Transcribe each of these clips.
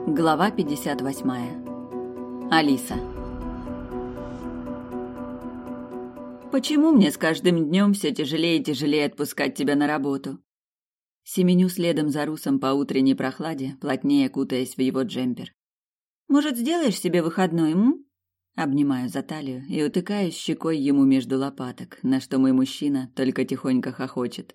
Глава 58. Алиса. Почему мне с каждым днем все тяжелее и тяжелее отпускать тебя на работу? Семеню следом за Русом по утренней прохладе, плотнее кутаясь в его джемпер. Может, сделаешь себе выходной, м? Обнимаю за талию и утыкаюсь щекой ему между лопаток, на что мой мужчина только тихонько хохочет.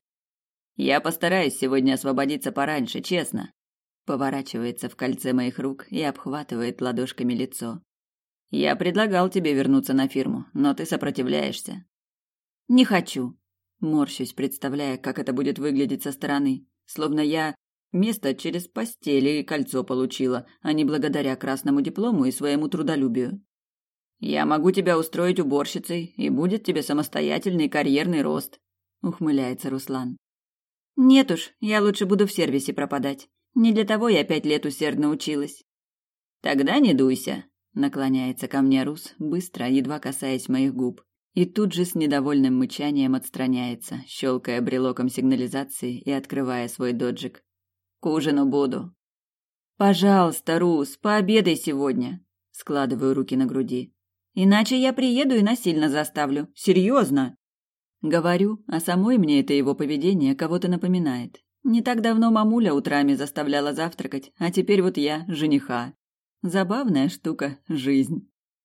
Я постараюсь сегодня освободиться пораньше, честно. Поворачивается в кольце моих рук и обхватывает ладошками лицо. Я предлагал тебе вернуться на фирму, но ты сопротивляешься. Не хочу. Морщусь, представляя, как это будет выглядеть со стороны, словно я место через постель и кольцо получила, а не благодаря красному диплому и своему трудолюбию. Я могу тебя устроить уборщицей, и будет тебе самостоятельный карьерный рост, ухмыляется Руслан. Нет уж, я лучше буду в сервисе пропадать. Не для того я 5 лет усердно училась. Тогда не дуйся, наклоняется ко мне Рус, быстро, едва касаясь моих губ, и тут же с недовольным мычанием отстраняется, щелкая брелоком сигнализации и открывая свой доджик. К ужину буду. Пожалуйста, Рус, пообедай сегодня. Складываю руки на груди. Иначе я приеду и насильно заставлю. Серьезно. Говорю, а самой мне это его поведение кого-то напоминает. Не так давно мамуля утрами заставляла завтракать, а теперь вот я жениха. Забавная штука – жизнь.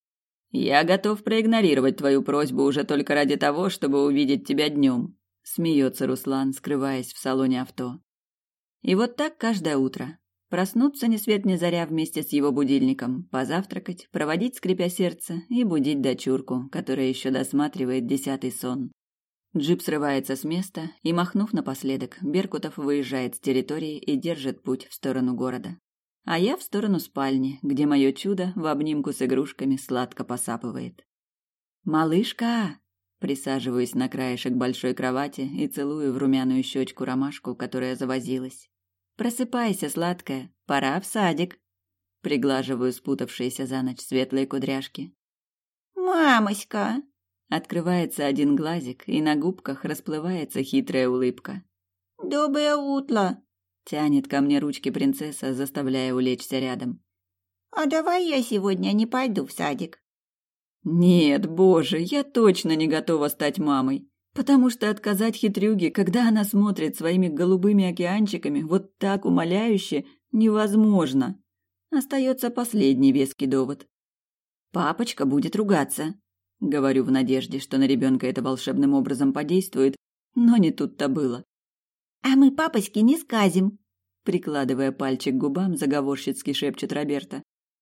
Я готов проигнорировать твою просьбу уже только ради того, чтобы увидеть тебя днем. Смеется Руслан, скрываясь в салоне авто. И вот так каждое утро. Проснуться ни свет ни заря вместе с его будильником, позавтракать, проводить, скрипя сердце, и будить дочурку, которая еще досматривает 10-й сон. Джип срывается с места, и, махнув напоследок, Беркутов выезжает с территории и держит путь в сторону города. А я в сторону спальни, где мое чудо в обнимку с игрушками сладко посапывает. «Малышка!» Присаживаюсь на краешек большой кровати и целую в румяную щечку ромашку, которая завозилась. «Просыпайся, сладкая, пора в садик!» Приглаживаю спутавшиеся за ночь светлые кудряшки. «Мамоська!» Открывается один глазик, и на губках расплывается хитрая улыбка. «Доброе утро!» Тянет ко мне ручки принцесса, заставляя улечься рядом. «А давай я сегодня не пойду в садик?» Нет, боже, я точно не готова стать мамой, потому что отказать хитрюге, когда она смотрит своими голубыми океанчиками вот так умоляюще, невозможно. Остается последний веский довод. Папочка будет ругаться. Говорю в надежде, что на ребенка это волшебным образом подействует, но не тут-то было. «А мы папочке не сказим», — прикладывая пальчик к губам, заговорщицки шепчет Роберта.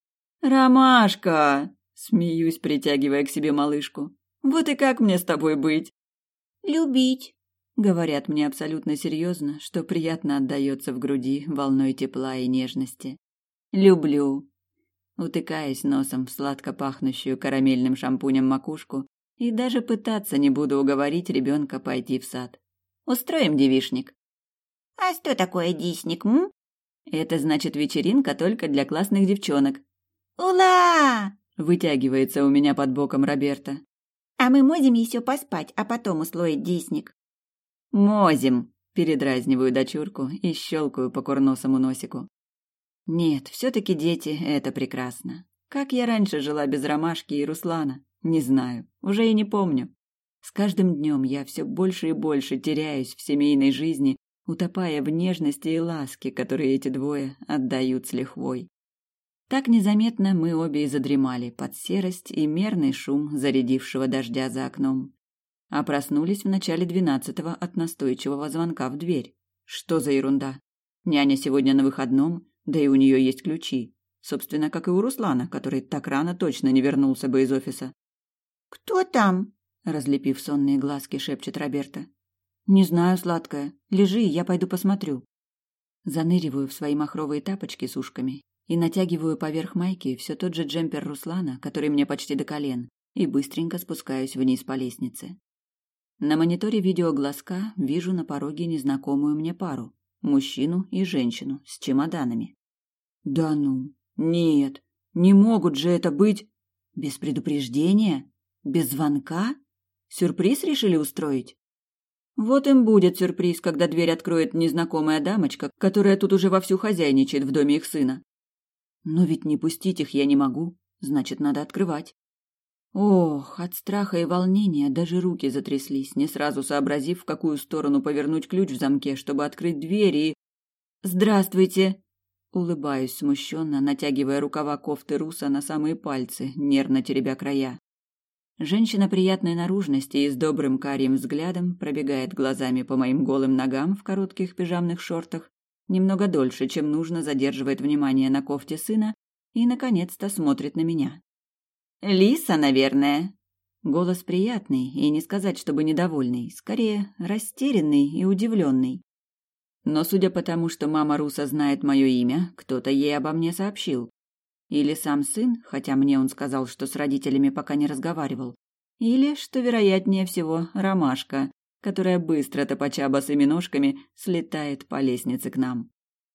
«Ромашка!» — смеюсь, притягивая к себе малышку. «Вот и как мне с тобой быть?» «Любить», — говорят мне абсолютно серьезно, что приятно отдается в груди волной тепла и нежности. «Люблю», утыкаясь носом в сладко пахнущую карамельным шампунем макушку, и даже пытаться не буду уговорить ребенка пойти в сад. Устроим девичник. А что такое дисник, м? Это значит вечеринка только для классных девчонок. Ула! Вытягивается у меня под боком Роберта. А мы можем еще поспать, а потом устроить дисник. Мозим, передразниваю дочурку и щелкаю по курносому носику. Нет, все-таки дети – это прекрасно. Как я раньше жила без Ромашки и Руслана? Не знаю, уже и не помню. С каждым днем я все больше и больше теряюсь в семейной жизни, утопая в нежности и ласке, которые эти двое отдают с лихвой. Так незаметно мы обе и задремали под серость и мерный шум зарядившего дождя за окном. А проснулись в начале 12-го от настойчивого звонка в дверь. Что за ерунда? Няня сегодня на выходном, да и у нее есть ключи. Собственно, как и у Руслана, который так рано точно не вернулся бы из офиса. «Кто там?» – разлепив сонные глазки, шепчет Роберта. «Не знаю, сладкая. Лежи, я пойду посмотрю». Заныриваю в свои махровые тапочки с ушками и натягиваю поверх майки все тот же джемпер Руслана, который мне почти до колен, и быстренько спускаюсь вниз по лестнице. На мониторе видеоглазка вижу на пороге незнакомую мне пару. Мужчину и женщину с чемоданами. Да ну, нет, не могут же это быть без предупреждения, без звонка? Сюрприз решили устроить? Вот им будет сюрприз, когда дверь откроет незнакомая дамочка, которая тут уже вовсю хозяйничает в доме их сына. Но ведь не пустить их я не могу, значит, надо открывать. Ох, от страха и волнения даже руки затряслись, не сразу сообразив, в какую сторону повернуть ключ в замке, чтобы открыть дверь и... «Здравствуйте!» Улыбаюсь смущенно, натягивая рукава кофты Руса на самые пальцы, нервно теребя края. Женщина приятной наружности и с добрым карим взглядом пробегает глазами по моим голым ногам в коротких пижамных шортах, немного дольше, чем нужно, задерживает внимание на кофте сына и, наконец-то, смотрит на меня. «Лиса, наверное». Голос приятный, и не сказать, чтобы недовольный, скорее растерянный и удивленный. Но судя по тому, что мама Руса знает мое имя, кто-то ей обо мне сообщил. Или сам сын, хотя мне он сказал, что с родителями пока не разговаривал. Или, что вероятнее всего, Ромашка, которая быстро, топача босыми ножками, слетает по лестнице к нам.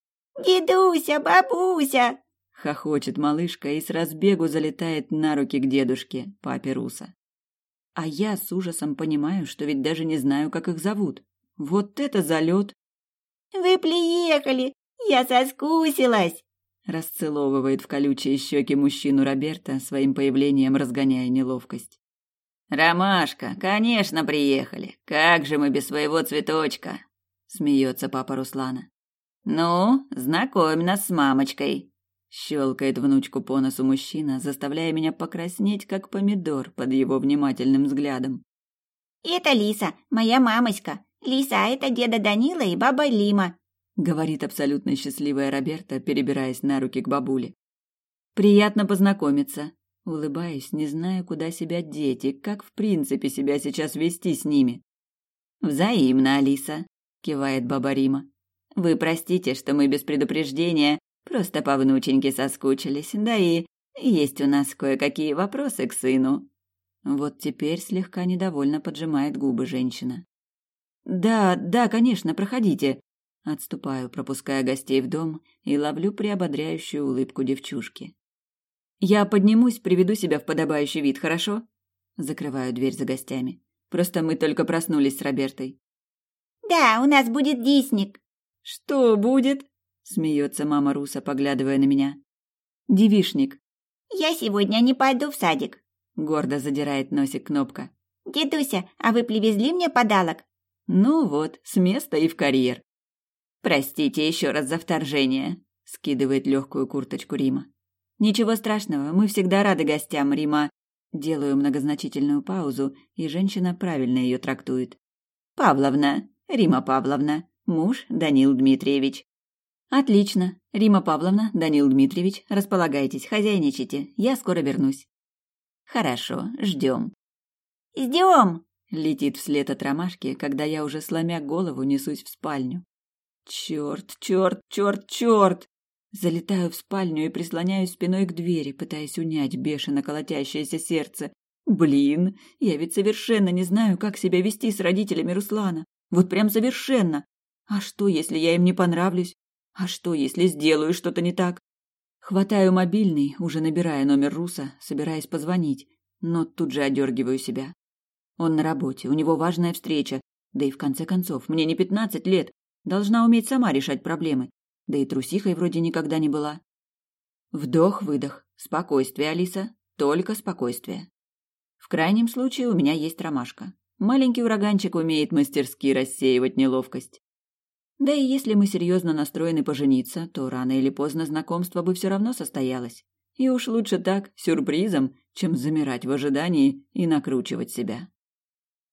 «Дедуся, бабуся!» — хохочет малышка и с разбегу залетает на руки к дедушке, папе Руса. А я с ужасом понимаю, что ведь даже не знаю, как их зовут. Вот это залет! «Вы приехали! Я соскучилась!» Расцеловывает в колючие щеки мужчину Роберта, своим появлением разгоняя неловкость. «Ромашка, конечно, приехали. Как же мы без своего цветочка?» Смеется папа Руслана. «Ну, знакомь нас с мамочкой!» Щелкает внучку по носу мужчина, заставляя меня покраснеть, как помидор под его внимательным взглядом. «Это Лиса, моя мамочка. Лиса, а это деда Данила и баба Лима», — говорит абсолютно счастливая Роберта, перебираясь на руки к бабуле. «Приятно познакомиться». Улыбаюсь, не зная, куда себя деть и как в принципе себя сейчас вести с ними. «Взаимно, Алиса», — кивает баба Рима. «Вы простите, что мы без предупреждения, просто по внученьке соскучились, да и есть у нас кое-какие вопросы к сыну». Вот теперь слегка недовольно поджимает губы женщина. Да, конечно, проходите». Отступаю, пропуская гостей в дом, и ловлю приободряющую улыбку девчушки. «Я поднимусь, приведу себя в подобающий вид, хорошо?» Закрываю дверь за гостями. Просто мы только проснулись с Робертой. «Да, у нас будет дисник». «Что будет?» — смеется мама Руса, поглядывая на меня. «Девишник». «Я сегодня не пойду в садик», — гордо задирает носик Кнопка. «Дедуся, а вы привезли мне подарок?» «Ну вот, с места и в карьер». «Простите еще раз за вторжение», — скидывает легкую курточку Рима. «Ничего страшного, мы всегда рады гостям, Рима». Делаю многозначительную паузу, и женщина правильно ее трактует. «Павловна, Рима Павловна, муж Данил Дмитриевич». «Отлично. Рима Павловна, Данил Дмитриевич, располагайтесь, хозяйничайте, я скоро вернусь». «Хорошо, ждем». «Ждем!» — летит вслед от Ромашки, когда я уже, сломя голову, несусь в спальню. Черт! Залетаю в спальню и прислоняюсь спиной к двери, пытаясь унять бешено колотящееся сердце. Блин, я ведь совершенно не знаю, как себя вести с родителями Руслана. Вот прям совершенно. А что, если я им не понравлюсь? А что, если сделаю что-то не так? Хватаю мобильный, уже набирая номер Руса, собираясь позвонить, но тут же одергиваю себя. Он на работе, у него важная встреча, да и в конце концов, мне не 15 лет, должна уметь сама решать проблемы, да и трусихой вроде никогда не была. Вдох-выдох, спокойствие, Алиса, только спокойствие. В крайнем случае у меня есть Ромашка. Маленький ураганчик умеет мастерски рассеивать неловкость. Да и если мы серьезно настроены пожениться, то рано или поздно знакомство бы все равно состоялось. И уж лучше так, сюрпризом, чем замирать в ожидании и накручивать себя.